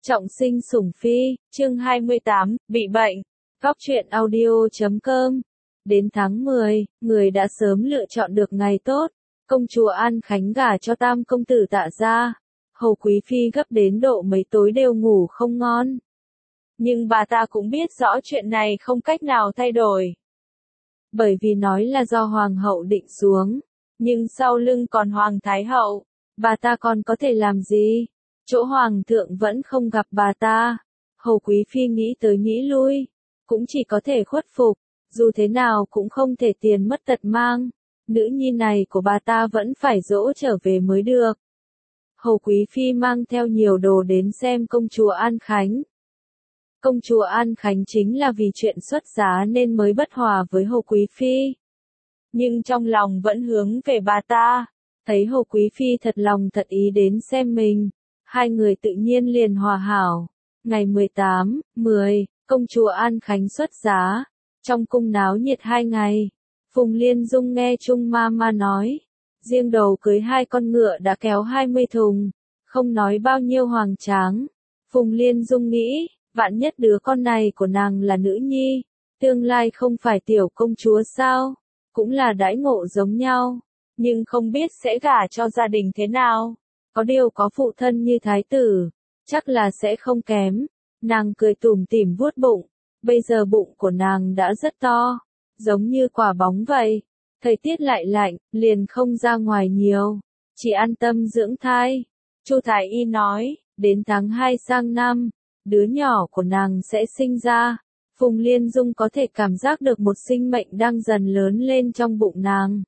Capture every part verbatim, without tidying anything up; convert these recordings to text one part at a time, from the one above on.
Trọng sinh sủng phi, chương hai mươi tám, bị bệnh. Góc truyện audio chấm com. Đến tháng mười, người đã sớm lựa chọn được ngày tốt. Công chúa An Khánh gả cho tam công tử Tạ gia. Hầu quý phi gấp đến độ mấy tối đều ngủ không ngon. Nhưng bà ta cũng biết rõ chuyện này không cách nào thay đổi. Bởi vì nói là do hoàng hậu định xuống. Nhưng sau lưng còn hoàng thái hậu. Bà ta còn có thể làm gì? Chỗ hoàng thượng vẫn không gặp bà ta. Hầu quý phi nghĩ tới nghĩ lui. Cũng chỉ có thể khuất phục. Dù thế nào cũng không thể tiền mất tật mang. Nữ nhi này của bà ta vẫn phải dỗ trở về mới được. Hầu quý phi mang theo nhiều đồ đến xem công chúa An Khánh. Công chúa An Khánh chính là vì chuyện xuất giá nên mới bất hòa với hầu quý phi. Nhưng trong lòng vẫn hướng về bà ta. Thấy hầu quý phi thật lòng thật ý đến xem mình. Hai người tự nhiên liền hòa hảo. Ngày mười tám, mười, công chúa An Khánh xuất giá. Trong cung náo nhiệt hai ngày. Phùng Liên Dung nghe Trung Ma Ma nói. Riêng đầu cưới hai con ngựa đã kéo hai mươi thùng. Không nói bao nhiêu hoàng tráng. Phùng Liên Dung nghĩ, vạn nhất đứa con này của nàng là nữ nhi. Tương lai không phải tiểu công chúa sao? Cũng là đãi ngộ giống nhau. Nhưng không biết sẽ gả cho gia đình thế nào. Có điều có phụ thân như thái tử, chắc là sẽ không kém. Nàng cười tủm tỉm vuốt bụng, bây giờ bụng của nàng đã rất to, giống như quả bóng vậy. Thời tiết lại lạnh, liền không ra ngoài nhiều, chỉ an tâm dưỡng thai. Chu Thái Y nói, đến tháng hai sang năm, đứa nhỏ của nàng sẽ sinh ra. Phùng Liên Dung có thể cảm giác được một sinh mệnh đang dần lớn lên trong bụng nàng.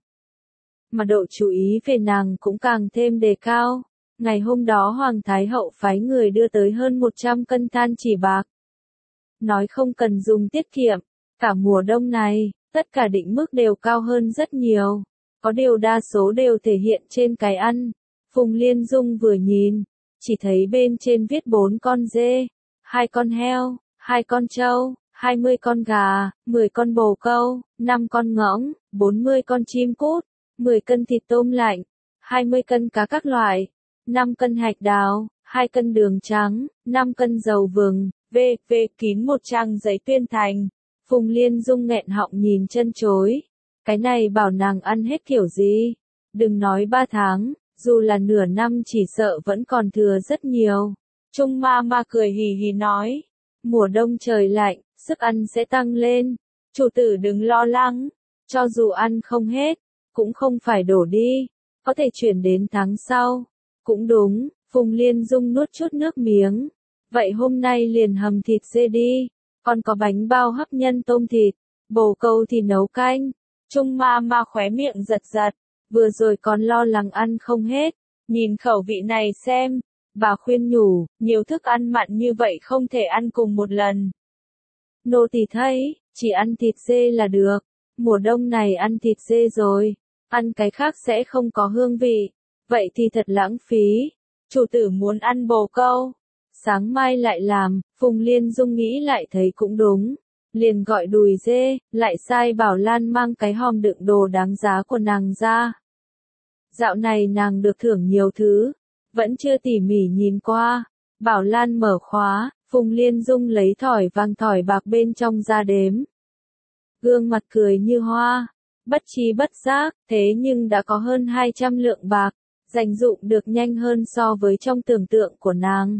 Mà độ chú ý về nàng cũng càng thêm đề cao. Ngày hôm đó Hoàng Thái Hậu phái người đưa tới hơn một trăm cân than chỉ bạc. Nói không cần dùng tiết kiệm, cả mùa đông này, tất cả định mức đều cao hơn rất nhiều. Có điều đa số đều thể hiện trên cái ăn. Phùng Liên Dung vừa nhìn, chỉ thấy bên trên viết bốn con dê, hai con heo, hai con trâu, hai mươi con gà, mười con bồ câu, năm con ngỗng, bốn mươi con chim cút, mười cân thịt tôm lạnh, hai mươi cân cá các loại. năm cân hạch đào, hai cân đường trắng, năm cân dầu vừng, vê vê kín một trang giấy tuyên thành. Phùng Liên Dung nghẹn họng nhìn chân chối. Cái này bảo nàng ăn hết kiểu gì? Đừng nói ba tháng, dù là nửa năm chỉ sợ vẫn còn thừa rất nhiều. Trung Ma Ma cười hì hì nói. Mùa đông trời lạnh, sức ăn sẽ tăng lên. Chủ tử đừng lo lắng. Cho dù ăn không hết, cũng không phải đổ đi. Có thể chuyển đến tháng sau. Cũng đúng, Phùng Liên Dung nuốt chút nước miếng. Vậy hôm nay liền hầm thịt dê đi, còn có bánh bao hấp nhân tôm thịt, bồ câu thì nấu canh. Trung Ma Ma khóe miệng giật giật, vừa rồi còn lo lắng ăn không hết, nhìn khẩu vị này xem. Bà khuyên nhủ, nhiều thức ăn mặn như vậy không thể ăn cùng một lần. Nô tỳ thấy, chỉ ăn thịt dê là được, mùa đông này ăn thịt dê rồi, ăn cái khác sẽ không có hương vị. Vậy thì thật lãng phí. Chủ tử muốn ăn bồ câu. Sáng mai lại làm. Phùng Liên Dung nghĩ lại thấy cũng đúng. Liền gọi đùi dê, lại sai Bảo Lan mang cái hòm đựng đồ đáng giá của nàng ra. Dạo này nàng được thưởng nhiều thứ. Vẫn chưa tỉ mỉ nhìn qua. Bảo Lan mở khóa. Phùng Liên Dung lấy thỏi vàng thỏi bạc bên trong ra đếm. Gương mặt cười như hoa. Bất chi bất giác, thế nhưng đã có hơn hai trăm lượng bạc. Dành dụm được nhanh hơn so với trong tưởng tượng của nàng.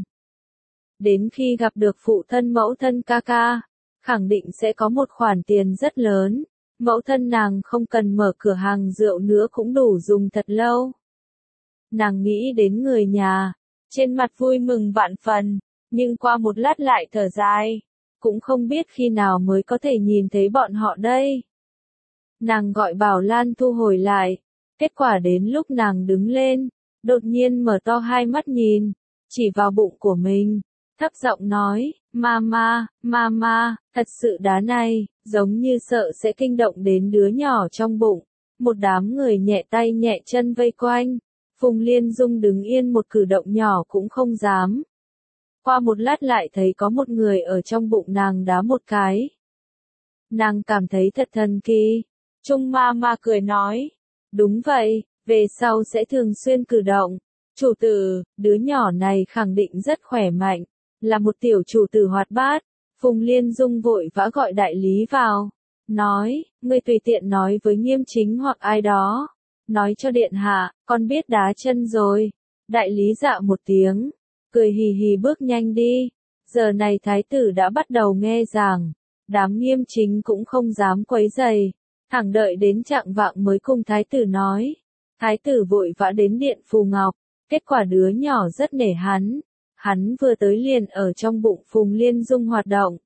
Đến khi gặp được phụ thân mẫu thân ca ca, khẳng định sẽ có một khoản tiền rất lớn. Mẫu thân nàng không cần mở cửa hàng rượu nữa cũng đủ dùng thật lâu. Nàng nghĩ đến người nhà, trên mặt vui mừng vạn phần, nhưng qua một lát lại thở dài. Cũng không biết khi nào mới có thể nhìn thấy bọn họ đây. Nàng gọi Bảo Lan thu hồi lại. Kết quả đến lúc nàng đứng lên, đột nhiên mở to hai mắt nhìn, chỉ vào bụng của mình, thấp giọng nói, Mama, Mama, thật sự đá này, giống như sợ sẽ kinh động đến đứa nhỏ trong bụng. Một đám người nhẹ tay nhẹ chân vây quanh, Phùng Liên Dung đứng yên một cử động nhỏ cũng không dám. Qua một lát lại thấy có một người ở trong bụng nàng đá một cái. Nàng cảm thấy thật thần kỳ. Trung Ma Ma cười nói. Đúng vậy, về sau sẽ thường xuyên cử động. Chủ tử, đứa nhỏ này khẳng định rất khỏe mạnh. là một tiểu chủ tử hoạt bát. Phùng Liên Dung vội vã gọi đại lý vào, nói, ngươi tùy tiện nói với Nghiêm Chính hoặc ai đó, nói cho điện hạ, con biết đá chân rồi. Đại lý dạ một tiếng, cười hì hì bước nhanh đi. Giờ này thái tử đã bắt đầu nghe giảng, đám Nghiêm Chính cũng không dám quấy rầy, thẳng đợi đến chạng vạng mới cùng thái tử nói. Thái tử vội vã đến điện Phù Ngọc, kết quả đứa nhỏ rất nể hắn, hắn vừa tới liền ở trong bụng Phùng Liên Dung hoạt động.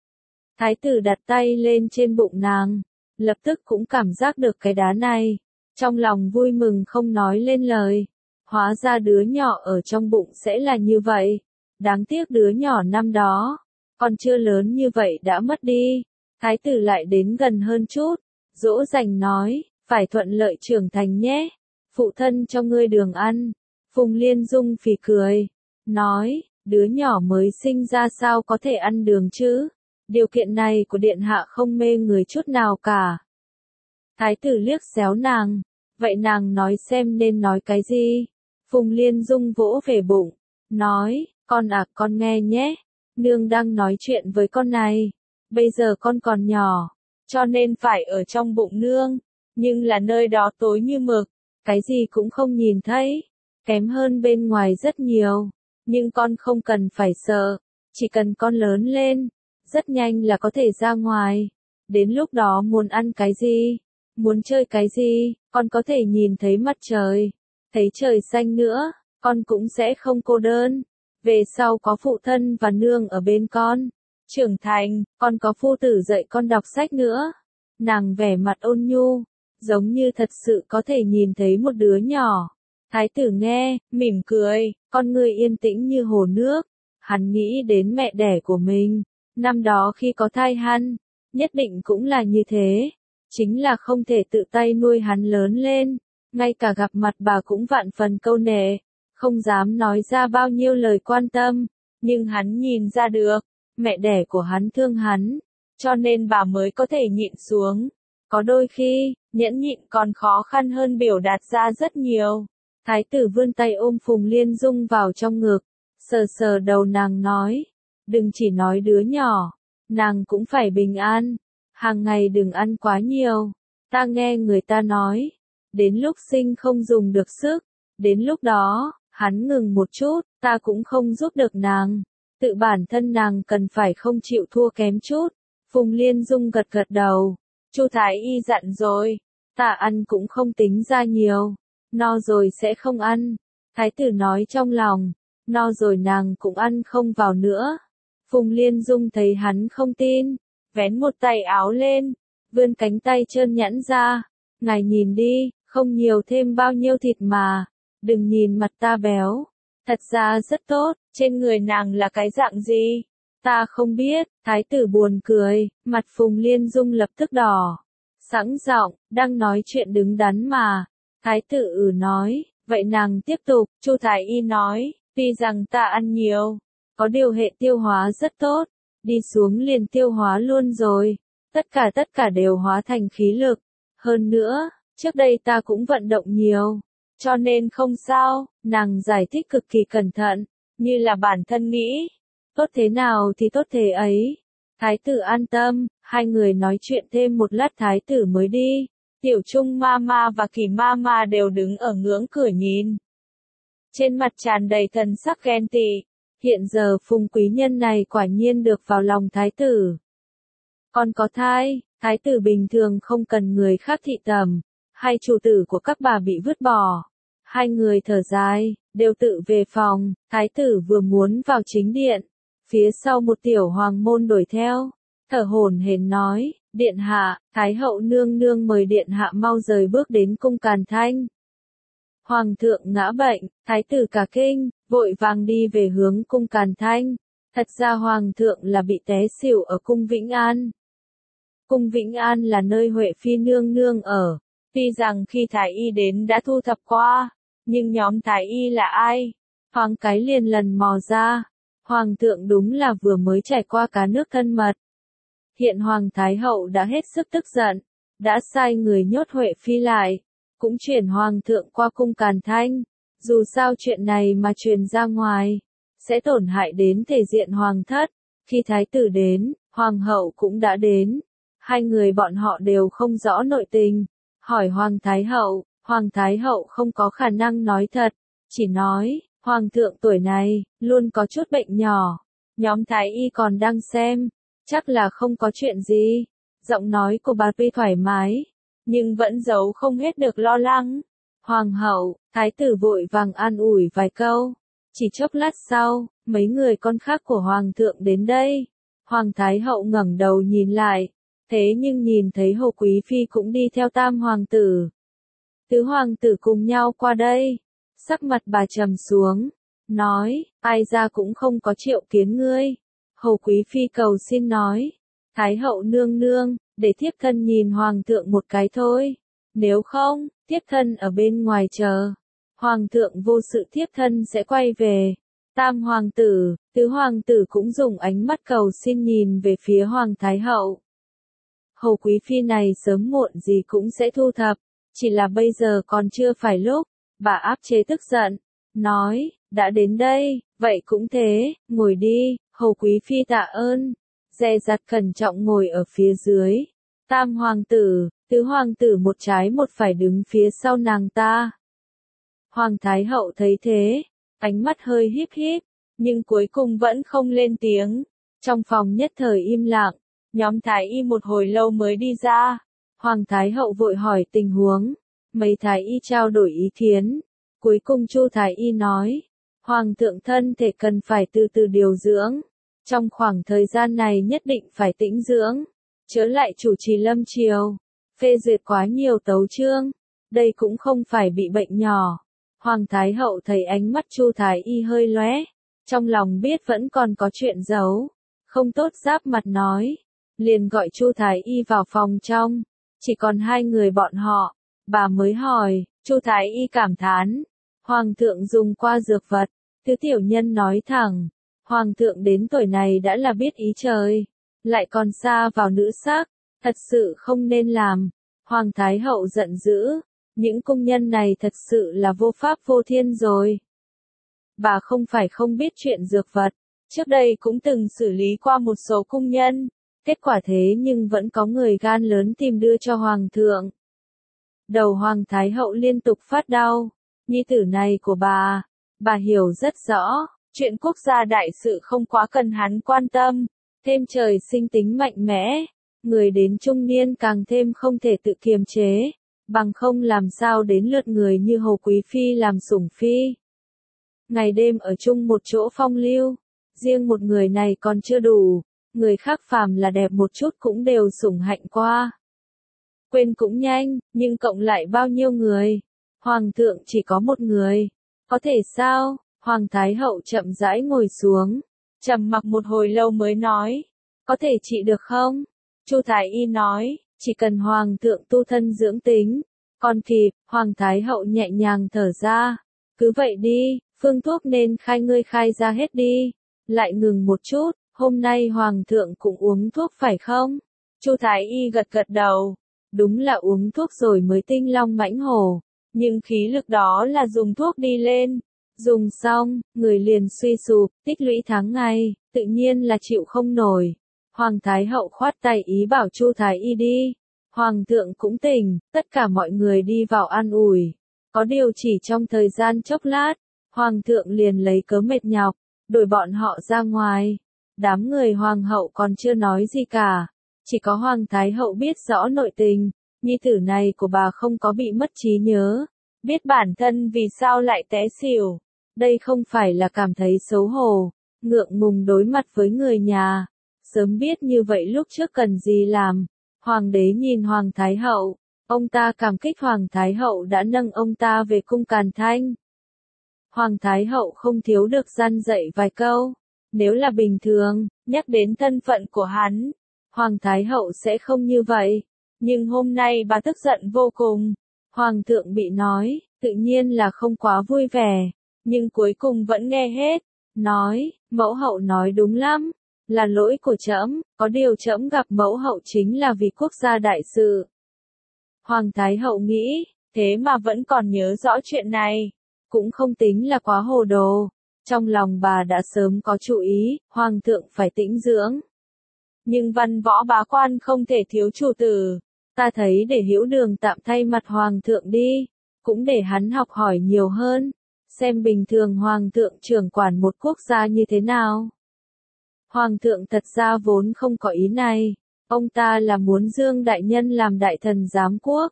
Thái tử đặt tay lên trên bụng nàng, lập tức cũng cảm giác được cái đá này, trong lòng vui mừng không nói lên lời. Hóa ra đứa nhỏ ở trong bụng sẽ là như vậy, đáng tiếc đứa nhỏ năm đó, còn chưa lớn như vậy đã mất đi. Thái tử lại đến gần hơn chút, dỗ dành nói, phải thuận lợi trưởng thành nhé, phụ thân cho ngươi đường ăn. Phùng Liên Dung phì cười, nói, đứa nhỏ mới sinh ra sao có thể ăn đường chứ, điều kiện này của điện hạ không mê người chút nào cả. Thái tử liếc xéo nàng, vậy nàng nói xem nên nói cái gì. Phùng Liên Dung vỗ về bụng, nói, con à con nghe nhé, nương đang nói chuyện với con này, bây giờ con còn nhỏ, cho nên phải ở trong bụng nương, nhưng là nơi đó tối như mực, cái gì cũng không nhìn thấy, kém hơn bên ngoài rất nhiều, nhưng con không cần phải sợ, chỉ cần con lớn lên, rất nhanh là có thể ra ngoài, đến lúc đó muốn ăn cái gì, muốn chơi cái gì, con có thể nhìn thấy mặt trời, thấy trời xanh nữa, con cũng sẽ không cô đơn. Về sau có phụ thân và nương ở bên con. Trưởng thành, con có phu tử dạy con đọc sách nữa. Nàng vẻ mặt ôn nhu, giống như thật sự có thể nhìn thấy một đứa nhỏ. Thái tử nghe, mỉm cười, con người yên tĩnh như hồ nước. Hắn nghĩ đến mẹ đẻ của mình. Năm đó khi có thai hắn, nhất định cũng là như thế. Chính là không thể tự tay nuôi hắn lớn lên. Ngay cả gặp mặt bà cũng vạn phần câu nệ, không dám nói ra bao nhiêu lời quan tâm, nhưng hắn nhìn ra được, mẹ đẻ của hắn thương hắn, cho nên bà mới có thể nhịn xuống. Có đôi khi, nhẫn nhịn còn khó khăn hơn biểu đạt ra rất nhiều. Thái tử vươn tay ôm Phùng Liên Dung vào trong ngực, sờ sờ đầu nàng nói, đừng chỉ nói đứa nhỏ, nàng cũng phải bình an, hàng ngày đừng ăn quá nhiều, ta nghe người ta nói. Đến lúc sinh không dùng được sức, đến lúc đó, hắn ngừng một chút, ta cũng không giúp được nàng, tự bản thân nàng cần phải không chịu thua kém chút. Phùng Liên Dung gật gật đầu, Chu Thái Y dặn rồi, ta ăn cũng không tính ra nhiều, no rồi sẽ không ăn. Thái tử nói trong lòng, no rồi nàng cũng ăn không vào nữa. Phùng Liên Dung thấy hắn không tin, vén một tay áo lên, vươn cánh tay trơn nhẵn ra, ngài nhìn đi. Không nhiều thêm bao nhiêu thịt mà, đừng nhìn mặt ta béo, thật ra rất tốt, trên người nàng là cái dạng gì, ta không biết. Thái tử buồn cười, mặt Phùng Liên Dung lập tức đỏ, sẵn giọng, đang nói chuyện đứng đắn mà. Thái tử ừ nói, vậy nàng tiếp tục. Chu Thái Y nói, tuy rằng ta ăn nhiều, có điều hệ tiêu hóa rất tốt, đi xuống liền tiêu hóa luôn rồi, tất cả tất cả đều hóa thành khí lực, hơn nữa. Trước đây ta cũng vận động nhiều, cho nên không sao, nàng giải thích cực kỳ cẩn thận, như là bản thân nghĩ, tốt thế nào thì tốt thế ấy. Thái tử an tâm, hai người nói chuyện thêm một lát thái tử mới đi, Tiểu Trung Mama và Kỳ Mama đều đứng ở ngưỡng cửa nhìn. Trên mặt tràn đầy thần sắc ghen tị, hiện giờ Phùng quý nhân này quả nhiên được vào lòng thái tử. Còn có thai, thái tử bình thường không cần người khác thị tầm. Hai chủ tử của các bà bị vứt bỏ. Hai người thở dài, đều tự về phòng, thái tử vừa muốn vào chính điện. Phía sau một tiểu hoàng môn đuổi theo, thở hổn hển nói, điện hạ, thái hậu nương nương mời điện hạ mau rời bước đến cung Càn Thanh. Hoàng thượng ngã bệnh, thái tử cả kinh, vội vàng đi về hướng cung Càn Thanh. Thật ra hoàng thượng là bị té xỉu ở cung Vĩnh An. Cung Vĩnh An là nơi Huệ Phi nương nương ở. Tuy rằng khi Thái Y đến đã thu thập qua, nhưng nhóm Thái Y là ai? Hoàng cái liền lần mò ra. Hoàng thượng đúng là vừa mới trải qua cá nước thân mật. Hiện Hoàng Thái Hậu đã hết sức tức giận, đã sai người nhốt Huệ Phi lại, cũng chuyển Hoàng thượng qua cung Càn Thanh. Dù sao chuyện này mà truyền ra ngoài, sẽ tổn hại đến thể diện hoàng thất. Khi thái tử đến, hoàng hậu cũng đã đến. Hai người bọn họ đều không rõ nội tình. Hỏi hoàng thái hậu, hoàng thái hậu không có khả năng nói thật. Chỉ nói, hoàng thượng tuổi này, luôn có chút bệnh nhỏ. Nhóm thái y còn đang xem, chắc là không có chuyện gì. Giọng nói của bà tuy thoải mái, nhưng vẫn giấu không hết được lo lắng. Hoàng hậu, thái tử vội vàng an ủi vài câu. Chỉ chốc lát sau, mấy người con khác của hoàng thượng đến đây. Hoàng thái hậu ngẩng đầu nhìn lại, thế nhưng nhìn thấy Hồ Quý Phi cũng đi theo tam hoàng tử. Tứ hoàng tử cùng nhau qua đây. Sắc mặt bà trầm xuống, nói, ai ra cũng không có triệu kiến ngươi. Hồ Quý Phi cầu xin nói, Thái hậu nương nương, để thiếp thân nhìn hoàng thượng một cái thôi. Nếu không, thiếp thân ở bên ngoài chờ. Hoàng thượng vô sự thiếp thân sẽ quay về. Tam hoàng tử, tứ hoàng tử cũng dùng ánh mắt cầu xin nhìn về phía hoàng thái hậu. Hồ Quý Phi này sớm muộn gì cũng sẽ thu thập, chỉ là bây giờ còn chưa phải lúc. Bà áp chế tức giận, nói, đã đến đây, vậy cũng thế, ngồi đi. Hồ Quý Phi tạ ơn, dè dặt cẩn trọng ngồi ở phía dưới. Tam hoàng tử, tứ hoàng tử một trái một phải đứng phía sau nàng ta. Hoàng thái hậu thấy thế, ánh mắt hơi híp híp, nhưng cuối cùng vẫn không lên tiếng. Trong phòng nhất thời im lặng, nhóm thái y một hồi lâu mới đi ra. Hoàng thái hậu vội hỏi tình huống, mấy thái y trao đổi ý kiến. Cuối cùng Chu thái y nói, hoàng thượng thân thể cần phải từ từ điều dưỡng. Trong khoảng thời gian này nhất định phải tĩnh dưỡng, chớ lại chủ trì lâm triều, phê duyệt quá nhiều tấu chương. Đây cũng không phải bị bệnh nhỏ. Hoàng thái hậu thấy ánh mắt Chu thái y hơi lóe, trong lòng biết vẫn còn có chuyện giấu, không tốt giáp mặt nói, liền gọi Chu thái y vào phòng trong, chỉ còn hai người bọn họ. Bà mới hỏi, Chu thái y cảm thán, hoàng thượng dùng qua dược vật. Thứ tiểu nhân nói thẳng, hoàng thượng đến tuổi này đã là biết ý trời, lại còn xa vào nữ sắc, thật sự không nên làm. Hoàng thái hậu giận dữ, những công nhân này thật sự là vô pháp vô thiên rồi. Bà không phải không biết chuyện dược vật, trước đây cũng từng xử lý qua một số công nhân, kết quả thế nhưng vẫn có người gan lớn tìm đưa cho hoàng thượng. Đầu hoàng thái hậu liên tục phát đau, nhi tử này của bà, bà hiểu rất rõ, chuyện quốc gia đại sự không quá cần hắn quan tâm, thêm trời sinh tính mạnh mẽ, người đến trung niên càng thêm không thể tự kiềm chế, bằng không làm sao đến lượt người như Hồ Quý Phi làm sủng phi. Ngày đêm ở chung một chỗ phong lưu, riêng một người này còn chưa đủ, người khác phàm là đẹp một chút cũng đều sủng hạnh qua. Quên cũng nhanh, nhưng cộng lại bao nhiêu người? Hoàng thượng chỉ có một người. Có thể sao? Hoàng thái hậu chậm rãi ngồi xuống, trầm mặc một hồi lâu mới nói, có thể trị được không? Chu thái y nói, chỉ cần hoàng thượng tu thân dưỡng tính, còn kịp. Hoàng thái hậu nhẹ nhàng thở ra, cứ vậy đi, phương thuốc nên khai ngươi khai ra hết đi. Lại ngừng một chút, hôm nay hoàng thượng cũng uống thuốc phải không? Chu thái y gật gật đầu, đúng là uống thuốc rồi mới tinh long mãnh hổ, nhưng khí lực đó là dùng thuốc đi lên. Dùng xong, người liền suy sụp, tích lũy tháng ngày, tự nhiên là chịu không nổi. Hoàng thái hậu khoát tay ý bảo Chu thái y đi. Hoàng thượng cũng tỉnh, tất cả mọi người đi vào an ủi. Có điều chỉ trong thời gian chốc lát, hoàng thượng liền lấy cớ mệt nhọc, đuổi bọn họ ra ngoài. Đám người hoàng hậu còn chưa nói gì cả, chỉ có hoàng thái hậu biết rõ nội tình, nhi tử này của bà không có bị mất trí nhớ, biết bản thân vì sao lại té xỉu. Đây không phải là cảm thấy xấu hổ, ngượng ngùng đối mặt với người nhà. Sớm biết như vậy lúc trước cần gì làm. Hoàng đế nhìn hoàng thái hậu, ông ta cảm kích hoàng thái hậu đã nâng ông ta về cung Càn Thanh. Hoàng thái hậu không thiếu được răn dạy vài câu. Nếu là bình thường, nhắc đến thân phận của hắn, hoàng thái hậu sẽ không như vậy. Nhưng hôm nay bà tức giận vô cùng. Hoàng thượng bị nói, tự nhiên là không quá vui vẻ, nhưng cuối cùng vẫn nghe hết. Nói, mẫu hậu nói đúng lắm, là lỗi của trẫm, có điều trẫm gặp mẫu hậu chính là vì quốc gia đại sự. Hoàng thái hậu nghĩ, thế mà vẫn còn nhớ rõ chuyện này, cũng không tính là quá hồ đồ. Trong lòng bà đã sớm có chủ ý, hoàng thượng phải tĩnh dưỡng. Nhưng văn võ bá quan không thể thiếu chủ tử. Ta thấy để Hữu Đường tạm thay mặt hoàng thượng đi, cũng để hắn học hỏi nhiều hơn, xem bình thường hoàng thượng trưởng quản một quốc gia như thế nào. Hoàng thượng thật ra vốn không có ý này, ông ta là muốn Dương Đại Nhân làm đại thần giám quốc.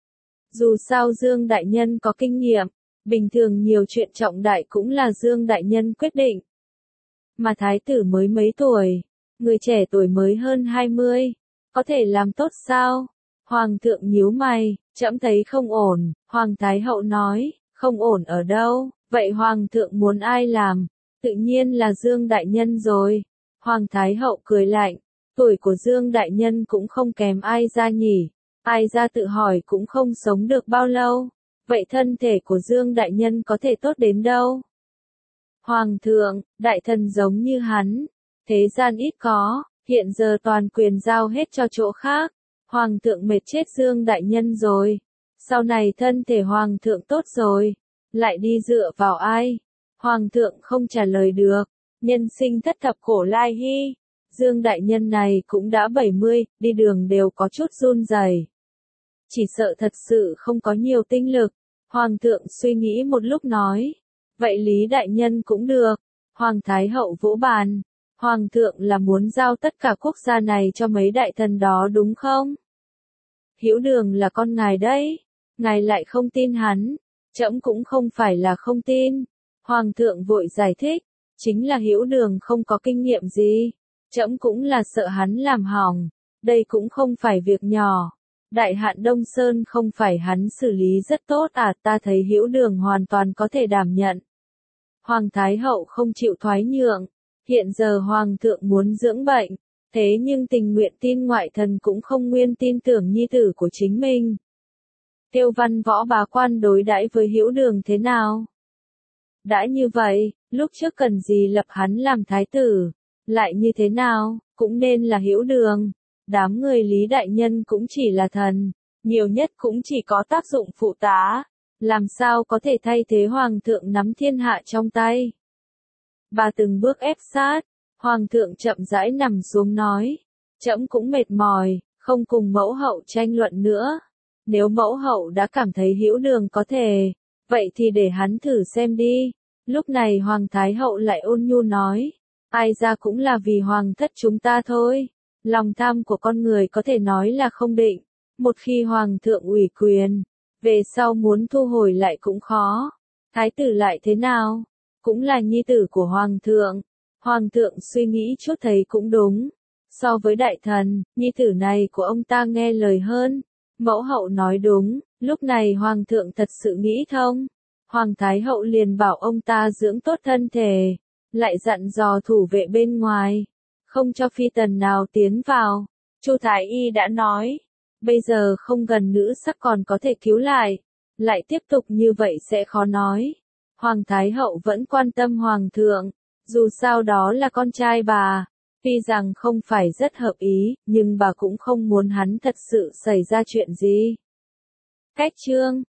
Dù sao Dương Đại Nhân có kinh nghiệm, bình thường nhiều chuyện trọng đại cũng là Dương Đại Nhân quyết định. Mà thái tử mới mấy tuổi, người trẻ tuổi mới hơn hai mươi, có thể làm tốt sao? Hoàng thượng nhíu mày, trẫm thấy không ổn, Hoàng Thái Hậu nói, không ổn ở đâu, vậy Hoàng thượng muốn ai làm? Tự nhiên là Dương Đại Nhân rồi. Hoàng Thái Hậu cười lạnh, tuổi của Dương Đại Nhân cũng không kém ai ra nhỉ, ai ra tự hỏi cũng không sống được bao lâu, vậy thân thể của Dương Đại Nhân có thể tốt đến đâu? Hoàng thượng, đại thần giống như hắn, thế gian ít có, hiện giờ toàn quyền giao hết cho chỗ khác. Hoàng thượng mệt chết Dương Đại Nhân rồi. Sau này thân thể Hoàng thượng tốt rồi. Lại đi dựa vào ai? Hoàng thượng không trả lời được. Nhân sinh thất thập cổ lai hy. Dương Đại Nhân này cũng đã bảy mươi, đi đường đều có chút run rẩy. Chỉ sợ thật sự không có nhiều tinh lực. Hoàng thượng suy nghĩ một lúc nói. Vậy Lý Đại Nhân cũng được. Hoàng Thái Hậu vỗ bàn. Hoàng thượng là muốn giao tất cả quốc gia này cho mấy đại thần đó đúng không? Hữu Đường là con ngài đấy, ngài lại không tin hắn, trẫm cũng không phải là không tin. Hoàng thượng vội giải thích, chính là Hữu Đường không có kinh nghiệm gì, trẫm cũng là sợ hắn làm hỏng, đây cũng không phải việc nhỏ. Đại hạn Đông Sơn không phải hắn xử lý rất tốt à, ta thấy Hữu Đường hoàn toàn có thể đảm nhận. Hoàng Thái Hậu không chịu thoái nhượng, hiện giờ Hoàng thượng muốn dưỡng bệnh. Thế nhưng tình nguyện tin ngoại thần cũng không nguyên tin tưởng nhi tử của chính mình. Tiêu văn võ bá quan đối đãi với Hữu Đường thế nào? Đã như vậy, lúc trước cần gì lập hắn làm thái tử, lại như thế nào, cũng nên là Hữu Đường. Đám người Lý Đại Nhân cũng chỉ là thần, nhiều nhất cũng chỉ có tác dụng phụ tá, làm sao có thể thay thế Hoàng thượng nắm thiên hạ trong tay. Bà từng bước ép sát. Hoàng thượng chậm rãi nằm xuống nói, trẫm cũng mệt mỏi, không cùng mẫu hậu tranh luận nữa. Nếu mẫu hậu đã cảm thấy Hữu Đường có thể, vậy thì để hắn thử xem đi. Lúc này Hoàng Thái Hậu lại ôn nhu nói, ai ra cũng là vì Hoàng thất chúng ta thôi. Lòng tham của con người có thể nói là không định, một khi Hoàng thượng ủy quyền, về sau muốn thu hồi lại cũng khó. Thái tử lại thế nào? Cũng là nhi tử của Hoàng thượng. Hoàng thượng suy nghĩ chút thấy cũng đúng. So với đại thần, nhi tử này của ông ta nghe lời hơn. Mẫu hậu nói đúng, lúc này Hoàng thượng thật sự nghĩ thông. Hoàng Thái Hậu liền bảo ông ta dưỡng tốt thân thể, lại dặn dò thủ vệ bên ngoài, không cho phi tần nào tiến vào. Chu Thái Y đã nói, bây giờ không gần nữ sắc còn có thể cứu lại, lại tiếp tục như vậy sẽ khó nói. Hoàng Thái Hậu vẫn quan tâm Hoàng thượng. Dù sao đó là con trai bà, tuy rằng không phải rất hợp ý, nhưng bà cũng không muốn hắn thật sự xảy ra chuyện gì. Cách chương